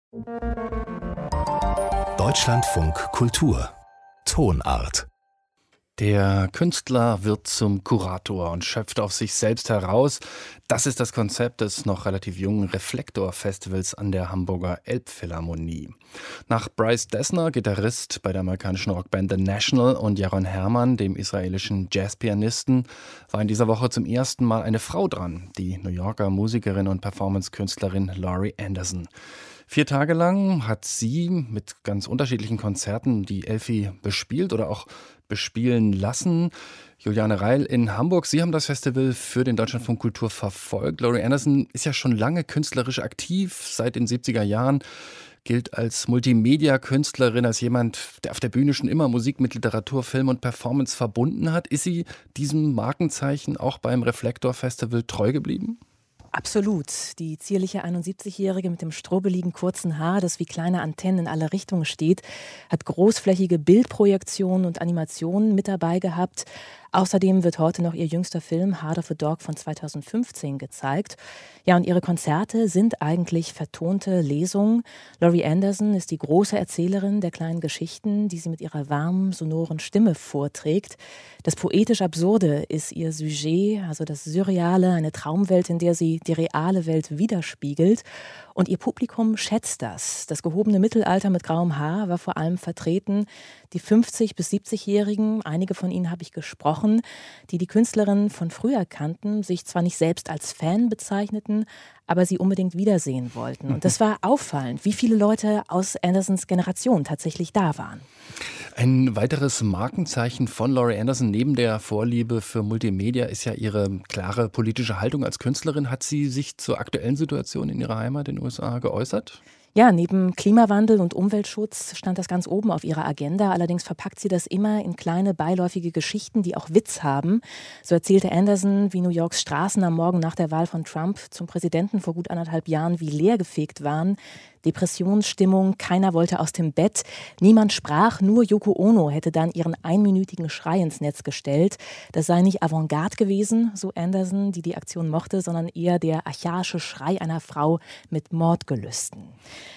Deutschlandfunk Kultur Tonart. Der Künstler wird zum Kurator und schöpft aus sich selbst heraus. Das ist das Konzept des noch relativ jungen Reflektor-Festivals an der Hamburger Elbphilharmonie. Nach Bryce Dessner, Gitarrist bei der amerikanischen Rockband The National, und Jaron Hermann, dem israelischen Jazzpianisten, war in dieser Woche zum ersten Mal eine Frau dran, die New Yorker Musikerin und Performance-Künstlerin Laurie Anderson. 4 Tage lang hat sie mit ganz unterschiedlichen Konzerten die Elfi bespielt oder auch bespielen lassen. Juliane Reil in Hamburg, Sie haben das Festival für den Deutschlandfunk Kultur verfolgt. Laurie Anderson ist ja schon lange künstlerisch aktiv, seit den 70er Jahren, gilt als Multimedia-Künstlerin, als jemand, der auf der Bühne schon immer Musik mit Literatur, Film und Performance verbunden hat. Ist sie diesem Markenzeichen auch beim Reflektor-Festival treu geblieben? Absolut. Die zierliche 71-Jährige mit dem strobeligen kurzen Haar, das wie kleine Antennen in alle Richtungen steht, hat großflächige Bildprojektionen und Animationen mit dabei gehabt. Außerdem wird heute noch ihr jüngster Film Heart of a Dog von 2015 gezeigt. Ja, und ihre Konzerte sind eigentlich vertonte Lesungen. Laurie Anderson ist die große Erzählerin der kleinen Geschichten, die sie mit ihrer warmen, sonoren Stimme vorträgt. Das poetisch-absurde ist ihr Sujet, also das Surreale, eine Traumwelt, in der sie die reale Welt widerspiegelt. Und ihr Publikum schätzt das. Das gehobene Mittelalter mit grauem Haar war vor allem vertreten. Die 50- bis 70-Jährigen, einige von ihnen habe ich gesprochen, die die Künstlerin von früher kannten, sich zwar nicht selbst als Fan bezeichneten, aber sie unbedingt wiedersehen wollten. Und das war auffallend, wie viele Leute aus Andersons Generation tatsächlich da waren. Ein weiteres Markenzeichen von Laurie Anderson neben der Vorliebe für Multimedia ist ja ihre klare politische Haltung als Künstlerin. Hat sie sich zur aktuellen Situation in ihrer Heimat in den USA geäußert? Ja, neben Klimawandel und Umweltschutz stand das ganz oben auf ihrer Agenda. Allerdings verpackt sie das immer in kleine beiläufige Geschichten, die auch Witz haben. So erzählte Anderson, wie New Yorks Straßen am Morgen nach der Wahl von Trump zum Präsidenten vor gut 1,5 Jahren wie leergefegt waren. Depressionsstimmung, keiner wollte aus dem Bett. Niemand sprach, nur Yoko Ono hätte dann ihren einminütigen Schrei ins Netz gestellt. Das sei nicht Avantgarde gewesen, so Anderson, die Aktion mochte, sondern eher der archaische Schrei einer Frau mit Mordgelüsten.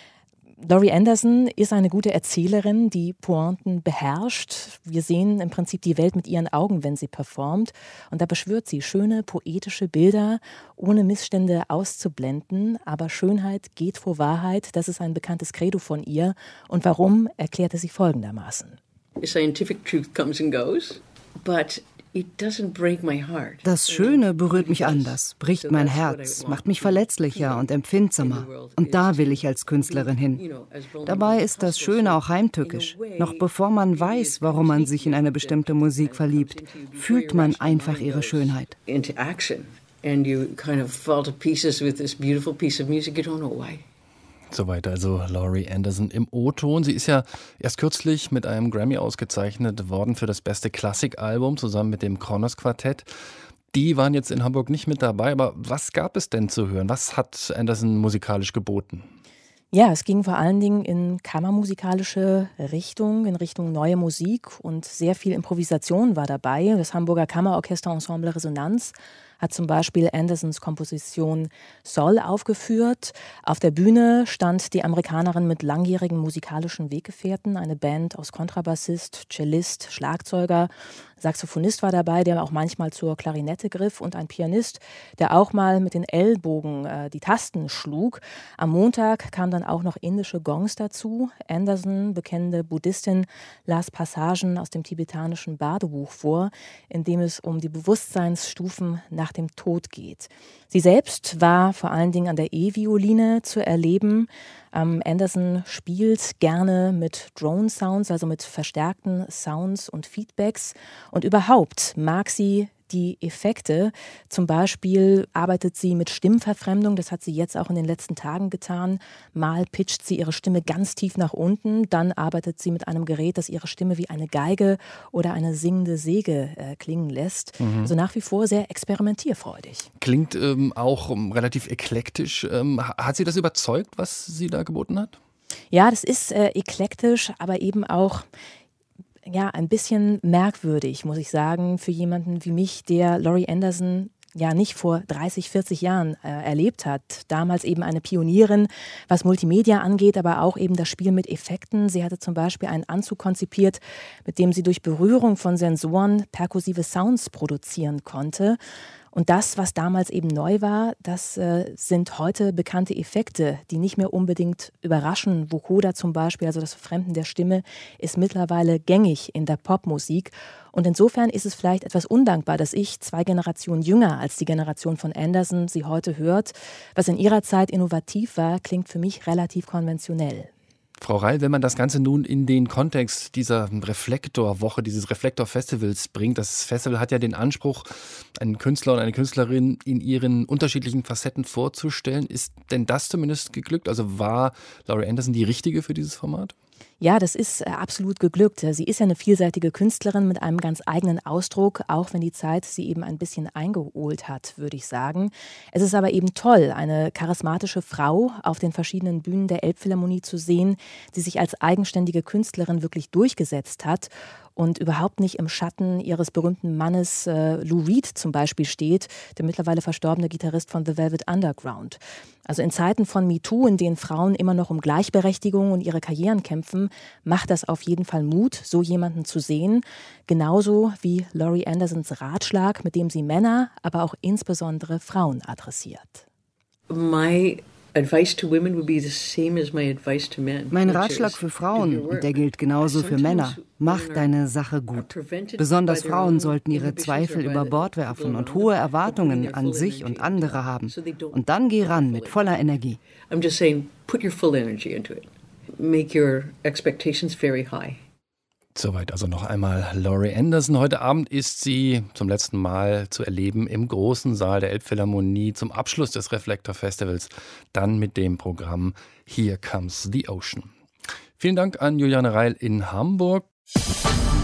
Laurie Anderson ist eine gute Erzählerin, die Pointen beherrscht. Wir sehen im Prinzip die Welt mit ihren Augen, wenn sie performt. Und da beschwört sie schöne, poetische Bilder, ohne Missstände auszublenden. Aber Schönheit geht vor Wahrheit, das ist ein bekanntes Credo von ihr. Und warum, erklärte sie folgendermaßen. Scientific truth comes and goes, but das Schöne berührt mich anders, bricht mein Herz, macht mich verletzlicher und empfindsamer. Und da will ich als Künstlerin hin. Dabei ist das Schöne auch heimtückisch. Noch bevor man weiß, warum man sich in eine bestimmte Musik verliebt, fühlt man einfach ihre Schönheit. Soweit also Laurie Anderson im O-Ton. Sie ist ja erst kürzlich mit einem Grammy ausgezeichnet worden für das beste Klassikalbum zusammen mit dem Kronos Quartett. Die waren jetzt in Hamburg nicht mit dabei, aber was gab es denn zu hören? Was hat Anderson musikalisch geboten? Ja, es ging vor allen Dingen in kammermusikalische Richtung, in Richtung neue Musik, und sehr viel Improvisation war dabei. Das Hamburger Kammerorchesterensemble Resonanz hat zum Beispiel Andersons Komposition Sol aufgeführt. Auf der Bühne stand die Amerikanerin mit langjährigen musikalischen Weggefährten, eine Band aus Kontrabassist, Cellist, Schlagzeuger, Saxophonist war dabei, der auch manchmal zur Klarinette griff, und ein Pianist, der auch mal mit den Ellbogen die Tasten schlug. Am Montag kamen dann auch noch indische Gongs dazu. Anderson, bekennende Buddhistin, las Passagen aus dem tibetanischen Badebuch vor, in dem es um die Bewusstseinsstufen nach dem Tod geht. Sie selbst war vor allen Dingen an der E-Violine zu erleben. Anderson spielt gerne mit Drone-Sounds, also mit verstärkten Sounds und Feedbacks. Und überhaupt mag sie die Effekte. Zum Beispiel arbeitet sie mit Stimmverfremdung, das hat sie jetzt auch in den letzten Tagen getan. Mal pitcht sie ihre Stimme ganz tief nach unten, dann arbeitet sie mit einem Gerät, das ihre Stimme wie eine Geige oder eine singende Säge klingen lässt. Also nach wie vor sehr experimentierfreudig. Klingt auch relativ eklektisch. Hat sie das überzeugt, was sie da geboten hat? Ja, das ist eklektisch, aber eben auch ein bisschen merkwürdig, muss ich sagen, für jemanden wie mich, der Laurie Anderson ja nicht vor 30, 40 Jahren erlebt hat. Damals eben eine Pionierin, was Multimedia angeht, aber auch eben das Spiel mit Effekten. Sie hatte zum Beispiel einen Anzug konzipiert, mit dem sie durch Berührung von Sensoren perkussive Sounds produzieren konnte. Und das, was damals eben neu war, das sind heute bekannte Effekte, die nicht mehr unbedingt überraschen. Vocoder zum Beispiel, also das Verfremden der Stimme, ist mittlerweile gängig in der Popmusik. Und insofern ist es vielleicht etwas undankbar, dass ich 2 Generationen jünger als die Generation von Anderson sie heute hört. Was in ihrer Zeit innovativ war, klingt für mich relativ konventionell. Frau Reil, wenn man das Ganze nun in den Kontext dieser Reflektorwoche, dieses Reflektor-Festivals bringt, das Festival hat ja den Anspruch, einen Künstler und eine Künstlerin in ihren unterschiedlichen Facetten vorzustellen. Ist denn das zumindest geglückt? Also war Laurie Anderson die Richtige für dieses Format? Ja, das ist absolut geglückt. Sie ist ja eine vielseitige Künstlerin mit einem ganz eigenen Ausdruck, auch wenn die Zeit sie eben ein bisschen eingeholt hat, würde ich sagen. Es ist aber eben toll, eine charismatische Frau auf den verschiedenen Bühnen der Elbphilharmonie zu sehen, die sich als eigenständige Künstlerin wirklich durchgesetzt hat und überhaupt nicht im Schatten ihres berühmten Mannes Lou Reed zum Beispiel steht, der mittlerweile verstorbene Gitarrist von The Velvet Underground. Also in Zeiten von MeToo, in denen Frauen immer noch um Gleichberechtigung und ihre Karrieren kämpfen, macht das auf jeden Fall Mut, so jemanden zu sehen. Genauso wie Laurie Andersons Ratschlag, mit dem sie Männer, aber auch insbesondere Frauen adressiert. Mein Ratschlag für Frauen, und der gilt genauso für Männer, mach deine Sache gut. Besonders Frauen sollten ihre Zweifel über Bord werfen und hohe Erwartungen an sich und andere haben. Und dann geh ran mit voller Energie. I'm just saying, put your full energy into it. Make your expectations very high. Soweit also noch einmal Laurie Anderson. Heute Abend ist sie zum letzten Mal zu erleben im großen Saal der Elbphilharmonie zum Abschluss des Reflektor-Festivals, dann mit dem Programm Here Comes the Ocean. Vielen Dank an Juliane Reil in Hamburg.